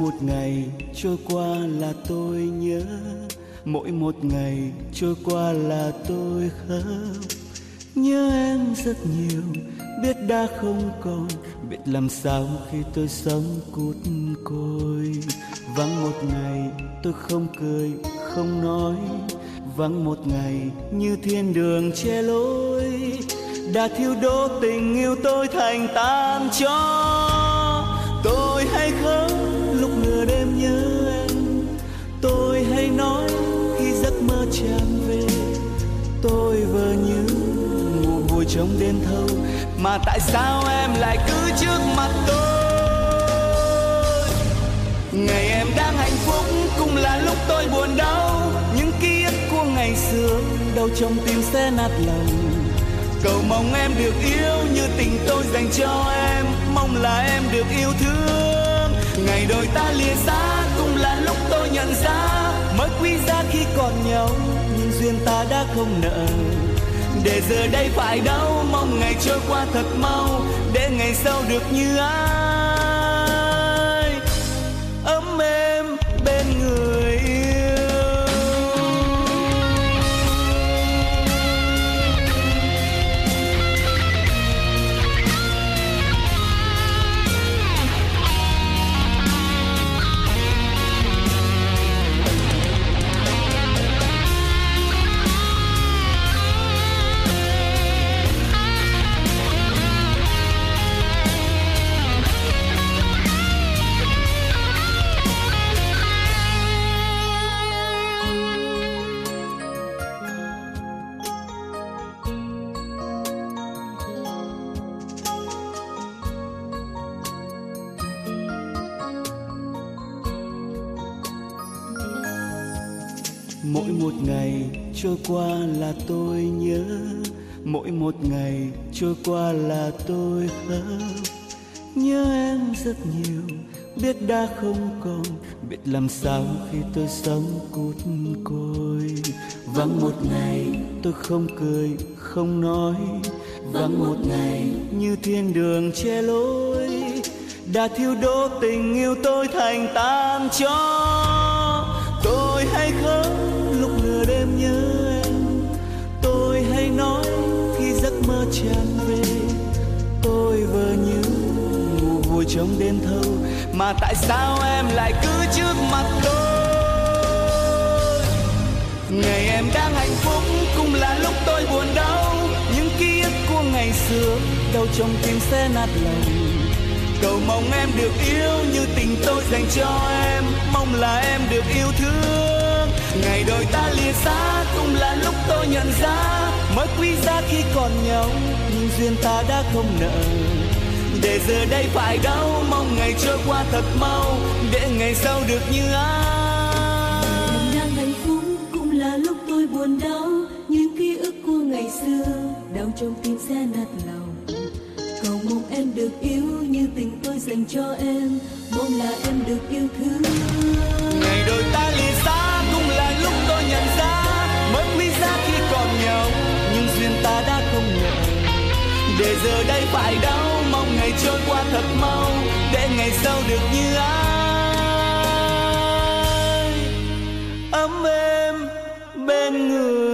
một ngày trôi qua là tôi nhớ, mỗi một ngày trôi qua là tôi khóc. Nhớ em rất nhiều, biết đã không còn, biết làm sao khi tôi sống cút côi. Vắng một ngày tôi không cười, không nói, vắng một ngày như thiên đường che lối. Đã thiêu đốt tình yêu tôi thành tàn tro. Tôi hay khóc lúc nửa đêm nhớ em, tôi hay nói khi giấc mơ tràn về. Tôi vờ như ngủ vùi trong đêm thâu, mà tại sao em lại cứ trước mặt tôi? Ngày em đang hạnh phúc cũng là lúc tôi buồn đau, những ký ức của ngày xưa đau trong tim sẽ nát lòng. Cầu mong em được yêu như tình tôi dành cho em, mong là em được yêu thương. Ngày đôi ta lìa xa cũng là lúc tôi nhận ra, mới quý giá khi còn nhau nhưng duyên ta đã không nợ. Để giờ đây phải đâu, mong ngày trôi qua thật mau, để ngày sau được như ai ấm êm bên người yêu. Mỗi một ngày trôi qua là tôi nhớ, mỗi một ngày trôi qua là tôi khóc. Nhớ em rất nhiều, biết đã không còn, biết làm sao khi tôi sống cút côi. Vắng một ngày tôi không cười, không nói, vắng một ngày như thiên đường che lối. Đã thiêu đốt tình yêu tôi thành tàn tro. Tôi hay khóc lúc nửa đêm nhớ em, tôi hay nói khi giấc mơ tràn về. Tôi vờ như ngủ vùi trong đêm thâu, mà tại sao em lại cứ trước mặt tôi? Ngày em đang hạnh phúc cũng là lúc tôi buồn đau, những ký ức của ngày xưa đau trong tim sẽ nát lòng. Cầu mong em được yêu như tình tôi dành cho em, mong là em được yêu thương. Ngày đôi ta lìa xa cũng là lúc tôi nhận ra, mới quý giá khi còn nhau nhưng duyên ta đã không nợ. Để giờ đây phải đâu, mong ngày trôi qua thật mau, để ngày sau được như ai. Em đang hạnh phúc cũng là lúc tôi buồn đau, những ký ức của ngày xưa đau trong tim sẽ nát lòng. Cầu mong em được yêu như tình tôi dành cho em, mong là em được yêu thương. Ngày đôi ta lìa xa cũng là lúc tôi nhận ra, mới quý giá khi còn nhau nhưng duyên ta đã không nợ. Để giờ đây phải đâu, mong ngày trôi qua thật mau, để ngày sau được như ai ấm êm bên người.